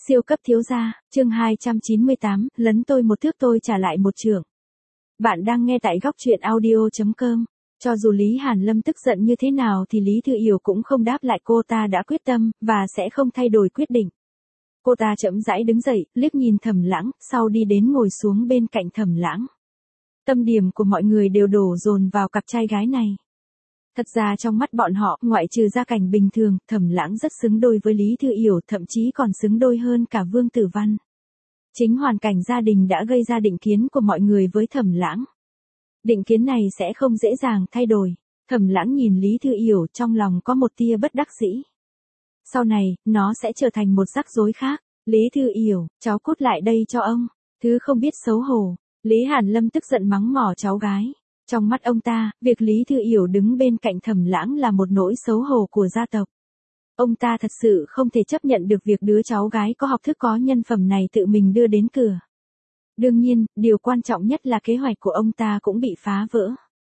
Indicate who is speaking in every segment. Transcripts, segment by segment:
Speaker 1: Siêu cấp thiếu gia, chương 298, lấn tôi một thước tôi trả lại một chưởng. Bạn đang nghe tại góc truyện audio.com. Cho dù Lý Hàn Lâm tức giận như thế nào thì Lý Thư Yểu cũng không đáp lại, cô ta đã quyết tâm, và sẽ không thay đổi quyết định. Cô ta chậm rãi đứng dậy, liếc nhìn Thẩm Lãng, sau đi đến ngồi xuống bên cạnh Thẩm Lãng. Tâm điểm của mọi người đều đổ dồn vào cặp trai gái này. Thật ra trong mắt bọn họ, ngoại trừ gia cảnh bình thường, Thẩm Lãng rất xứng đôi với Lý Thư Yểu, thậm chí còn xứng đôi hơn cả Vương Tử Văn. Chính hoàn cảnh gia đình đã gây ra định kiến của mọi người với Thẩm Lãng. Định kiến này sẽ không dễ dàng thay đổi. Thẩm Lãng nhìn Lý Thư Yểu, trong lòng có một tia bất đắc dĩ. Sau này, nó sẽ trở thành một rắc rối khác. Lý Thư Yểu, cháu cút lại đây cho ông. Thứ không biết xấu hổ. Lý Hàn Lâm tức giận mắng mỏ cháu gái. Trong mắt ông ta, việc Lý Thư Yểu đứng bên cạnh Thẩm Lãng là một nỗi xấu hổ của gia tộc. Ông ta thật sự không thể chấp nhận được việc đứa cháu gái có học thức có nhân phẩm này tự mình đưa đến cửa. Đương nhiên, điều quan trọng nhất là kế hoạch của ông ta cũng bị phá vỡ.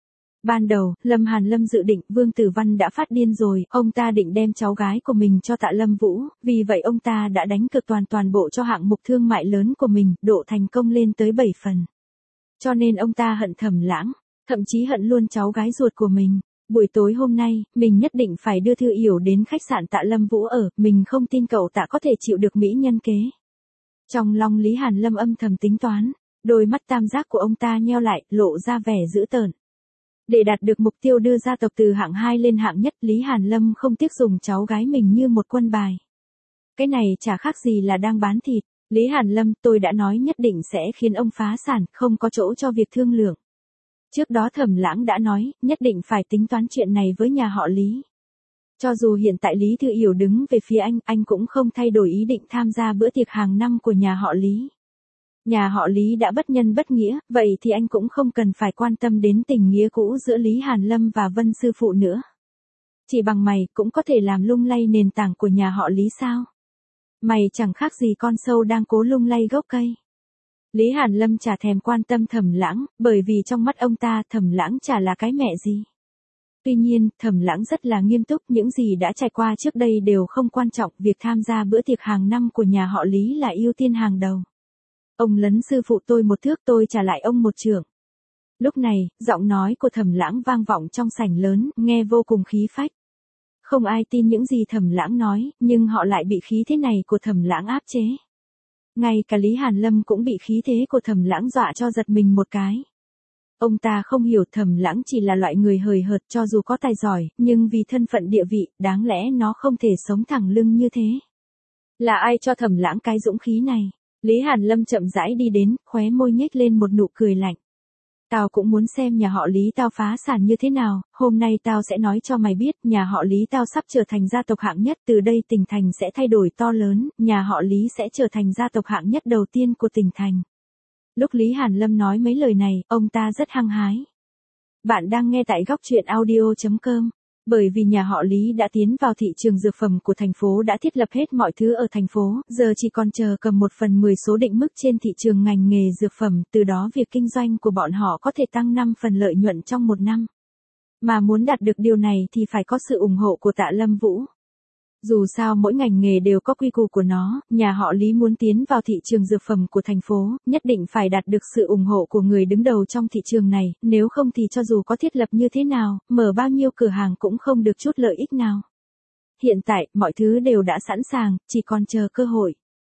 Speaker 1: Ban đầu, Lâm Hàn Lâm dự định Vương Tử Văn đã phát điên rồi, ông ta định đem cháu gái của mình cho Tạ Lâm Vũ, vì vậy ông ta đã đánh cược toàn bộ cho hạng mục thương mại lớn của mình, độ thành công lên tới 7 phần. Cho nên ông ta hận Thẩm Lãng. Thậm chí hận luôn cháu gái ruột của mình. Buổi tối hôm nay, mình nhất định phải đưa Thư Yểu đến khách sạn Tạ Lâm Vũ ở, mình không tin cậu ta có thể chịu được mỹ nhân kế. Trong lòng Lý Hàn Lâm âm thầm tính toán, đôi mắt tam giác của ông ta nheo lại, lộ ra vẻ dữ tợn. Để đạt được mục tiêu đưa gia tộc từ hạng 2 lên hạng nhất, Lý Hàn Lâm không tiếc dùng cháu gái mình như một quân bài. Cái này chả khác gì là đang bán thịt. Lý Hàn Lâm, tôi đã nói nhất định sẽ khiến ông phá sản, không có chỗ cho việc thương lượng. Trước đó Thẩm Lãng đã nói, nhất định phải tính toán chuyện này với nhà họ Lý. Cho dù hiện tại Lý Thư Yểu đứng về phía anh cũng không thay đổi ý định tham gia bữa tiệc hàng năm của nhà họ Lý. Nhà họ Lý đã bất nhân bất nghĩa, vậy thì anh cũng không cần phải quan tâm đến tình nghĩa cũ giữa Lý Hàn Lâm và Vân sư phụ nữa. Chỉ bằng mày cũng có thể làm lung lay nền tảng của nhà họ Lý sao? Mày chẳng khác gì con sâu đang cố lung lay gốc cây. Lý Hàn Lâm chả thèm quan tâm Thẩm Lãng, bởi vì trong mắt ông ta Thẩm Lãng chả là cái mẹ gì. Tuy nhiên, Thẩm Lãng rất là nghiêm túc, những gì đã trải qua trước đây đều không quan trọng, việc tham gia bữa tiệc hàng năm của nhà họ Lý là ưu tiên hàng đầu. Ông lấn sư phụ tôi một thước tôi trả lại ông một chưởng. Lúc này, giọng nói của Thẩm Lãng vang vọng trong sảnh lớn, nghe vô cùng khí phách. Không ai tin những gì Thẩm Lãng nói, nhưng họ lại bị khí thế này của Thẩm Lãng áp chế. Ngay cả Lý Hàn Lâm cũng bị khí thế của Thẩm Lãng dọa cho giật mình một cái. Ông ta không hiểu Thẩm Lãng chỉ là loại người hời hợt, cho dù có tài giỏi, nhưng vì thân phận địa vị, đáng lẽ nó không thể sống thẳng lưng như thế. Là ai cho Thẩm Lãng cái dũng khí này? Lý Hàn Lâm chậm rãi đi đến, khóe môi nhếch lên một nụ cười lạnh. Tao cũng muốn xem nhà họ Lý tao phá sản như thế nào, hôm nay tao sẽ nói cho mày biết, nhà họ Lý tao sắp trở thành gia tộc hạng nhất, từ đây tỉnh thành sẽ thay đổi to lớn, nhà họ Lý sẽ trở thành gia tộc hạng nhất đầu tiên của tỉnh thành. Lúc Lý Hàn Lâm nói mấy lời này, ông ta rất hăng hái. Bạn đang nghe tại góc truyện audio.com. Bởi vì nhà họ Lý đã tiến vào thị trường dược phẩm của thành phố, đã thiết lập hết mọi thứ ở thành phố, giờ chỉ còn chờ cầm 1/10 số định mức trên thị trường ngành nghề dược phẩm, từ đó việc kinh doanh của bọn họ có thể tăng 5 phần lợi nhuận trong một năm. Mà muốn đạt được điều này thì phải có sự ủng hộ của Tạ Lâm Vũ. Dù sao mỗi ngành nghề đều có quy củ của nó, nhà họ Lý muốn tiến vào thị trường dược phẩm của thành phố, nhất định phải đạt được sự ủng hộ của người đứng đầu trong thị trường này, nếu không thì cho dù có thiết lập như thế nào, mở bao nhiêu cửa hàng cũng không được chút lợi ích nào. Hiện tại, mọi thứ đều đã sẵn sàng, chỉ còn chờ cơ hội.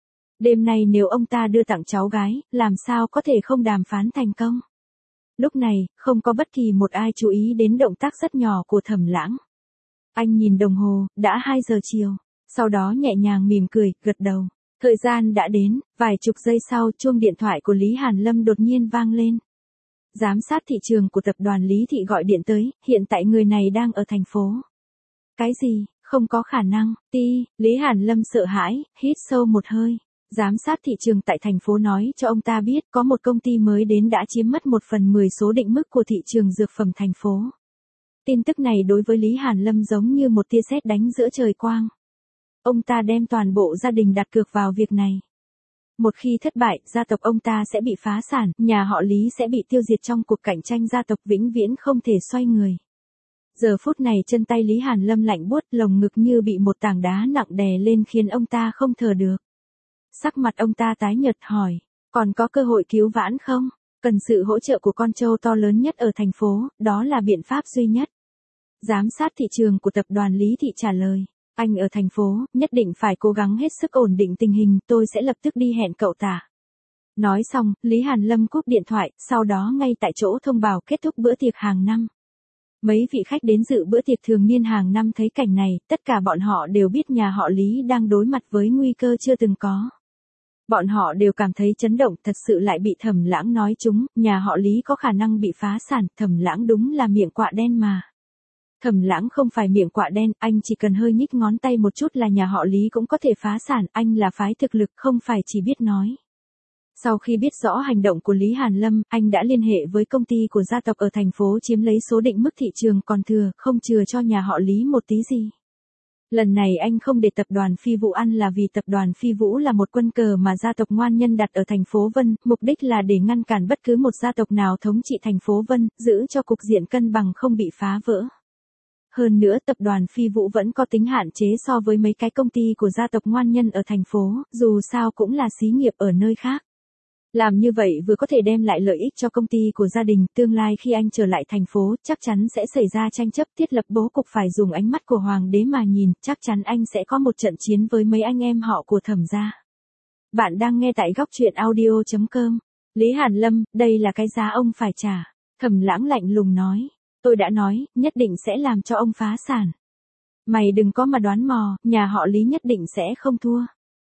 Speaker 1: Đêm nay nếu ông ta đưa tặng cháu gái, làm sao có thể không đàm phán thành công. Lúc này, không có bất kỳ một ai chú ý đến động tác rất nhỏ của Thẩm Lãng. Anh nhìn đồng hồ, đã 2 giờ chiều, sau đó nhẹ nhàng mỉm cười, gật đầu. Thời gian đã đến, vài chục giây sau, chuông điện thoại của Lý Hàn Lâm đột nhiên vang lên. Giám sát thị trường của tập đoàn Lý Thị gọi điện tới, hiện tại người này đang ở thành phố. Cái gì, không có khả năng, Lý Hàn Lâm sợ hãi, hít sâu một hơi. Giám sát thị trường tại thành phố nói cho ông ta biết có một công ty mới đến đã chiếm mất 1/10 số định mức của thị trường dược phẩm thành phố. Tin tức này đối với Lý Hàn Lâm giống như một tia sét đánh giữa trời quang. Ông ta đem toàn bộ gia đình đặt cược vào việc này. Một khi thất bại, gia tộc ông ta sẽ bị phá sản, nhà họ Lý sẽ bị tiêu diệt trong cuộc cạnh tranh gia tộc vĩnh viễn không thể xoay người. Giờ phút này chân tay Lý Hàn Lâm lạnh buốt, lồng ngực như bị một tảng đá nặng đè lên khiến ông ta không thở được. Sắc mặt ông ta tái nhợt hỏi, còn có cơ hội cứu vãn không? Cần sự hỗ trợ của con trâu to lớn nhất ở thành phố, đó là biện pháp duy nhất. Giám sát thị trường của tập đoàn Lý Thị trả lời, anh ở thành phố, nhất định phải cố gắng hết sức ổn định tình hình, tôi sẽ lập tức đi hẹn cậu ta. Nói xong, Lý Hàn Lâm cúp điện thoại, sau đó ngay tại chỗ thông báo kết thúc bữa tiệc hàng năm. Mấy vị khách đến dự bữa tiệc thường niên hàng năm thấy cảnh này, tất cả bọn họ đều biết nhà họ Lý đang đối mặt với nguy cơ chưa từng có. Bọn họ đều cảm thấy chấn động, thật sự lại bị Thẩm Lãng nói trúng, nhà họ Lý có khả năng bị phá sản, Thẩm Lãng đúng là miệng quạ đen mà. Thẩm Lãng không phải miệng quạ đen, anh chỉ cần hơi nhích ngón tay một chút là nhà họ Lý cũng có thể phá sản, anh là phái thực lực không phải chỉ biết nói. Sau khi biết rõ hành động của Lý Hàn Lâm, anh đã liên hệ với công ty của gia tộc ở thành phố chiếm lấy số định mức thị trường còn thừa, không chừa cho nhà họ Lý một tí gì. Lần này anh không để tập đoàn Phi Vũ ăn là vì tập đoàn Phi Vũ là một quân cờ mà gia tộc Ngoan Nhân đặt ở thành phố Vân, mục đích là để ngăn cản bất cứ một gia tộc nào thống trị thành phố Vân, giữ cho cục diện cân bằng không bị phá vỡ. Hơn nữa tập đoàn Phi Vũ vẫn có tính hạn chế so với mấy cái công ty của gia tộc Ngoan Nhân ở thành phố, dù sao cũng là xí nghiệp ở nơi khác. Làm như vậy vừa có thể đem lại lợi ích cho công ty của gia đình, tương lai khi anh trở lại thành phố, chắc chắn sẽ xảy ra tranh chấp, thiết lập bố cục phải dùng ánh mắt của hoàng đế mà nhìn, chắc chắn anh sẽ có một trận chiến với mấy anh em họ của Thẩm gia. Bạn đang nghe tại góc truyện audio.com. Lý Hàn Lâm, đây là cái giá ông phải trả. Thẩm Lãng lạnh lùng nói, tôi đã nói, nhất định sẽ làm cho ông phá sản. Mày đừng có mà đoán mò, nhà họ Lý nhất định sẽ không thua.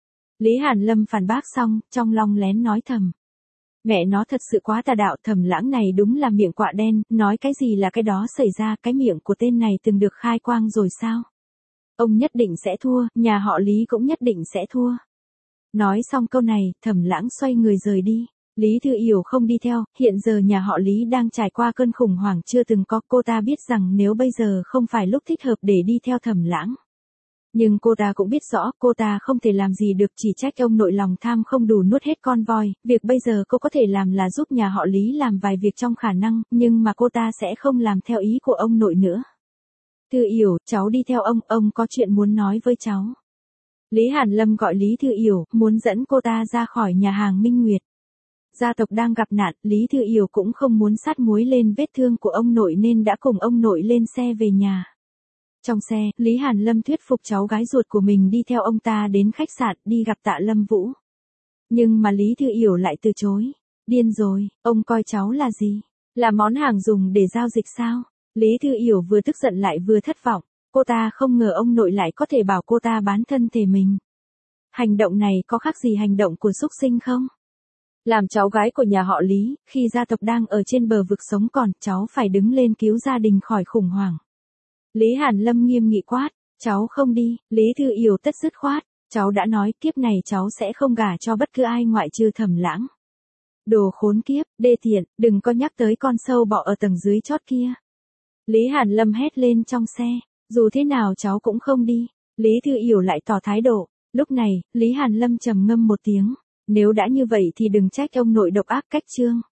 Speaker 1: Lý Hàn Lâm phản bác xong, trong lòng lén nói thầm. Mẹ nó thật sự quá tà đạo, Thẩm Lãng này đúng là miệng quạ đen, nói cái gì là cái đó xảy ra, cái miệng của tên này từng được khai quang rồi sao? Ông nhất định sẽ thua, nhà họ Lý cũng nhất định sẽ thua. Nói xong câu này, Thẩm Lãng xoay người rời đi. Lý Thư Yểu không đi theo, hiện giờ nhà họ Lý đang trải qua cơn khủng hoảng chưa từng có, cô ta biết rằng nếu bây giờ không phải lúc thích hợp để đi theo Thẩm Lãng. Nhưng cô ta cũng biết rõ cô ta không thể làm gì được, chỉ trách ông nội lòng tham không đủ nuốt hết con voi, việc bây giờ cô có thể làm là giúp nhà họ Lý làm vài việc trong khả năng, nhưng mà cô ta sẽ không làm theo ý của ông nội nữa. Thư Yểu, cháu đi theo ông có chuyện muốn nói với cháu. Lý Hàn Lâm gọi Lý Thư Yểu, muốn dẫn cô ta ra khỏi nhà hàng Minh Nguyệt. Gia tộc đang gặp nạn, Lý Thư Yểu cũng không muốn sát muối lên vết thương của ông nội nên đã cùng ông nội lên xe về nhà. Trong xe, Lý Hàn Lâm thuyết phục cháu gái ruột của mình đi theo ông ta đến khách sạn, đi gặp Tạ Lâm Vũ. Nhưng mà Lý Thư Yểu lại từ chối. Điên rồi, ông coi cháu là gì? Là món hàng dùng để giao dịch sao? Lý Thư Yểu vừa tức giận lại vừa thất vọng. Cô ta không ngờ ông nội lại có thể bảo cô ta bán thân thể mình. Hành động này có khác gì hành động của súc sinh không? Làm cháu gái của nhà họ Lý, khi gia tộc đang ở trên bờ vực sống còn, cháu phải đứng lên cứu gia đình khỏi khủng hoảng. Lý Hàn Lâm nghiêm nghị quát, cháu không đi, Lý Thư Yểu tất dứt khoát, cháu đã nói kiếp này cháu sẽ không gả cho bất cứ ai ngoại trừ Thẩm Lãng. Đồ khốn kiếp, đê tiện, đừng có nhắc tới con sâu bọ ở tầng dưới chót kia. Lý Hàn Lâm hét lên trong xe, dù thế nào cháu cũng không đi, Lý Thư Yểu lại tỏ thái độ, lúc này, Lý Hàn Lâm trầm ngâm một tiếng, nếu đã như vậy thì đừng trách ông nội độc ác cách trương.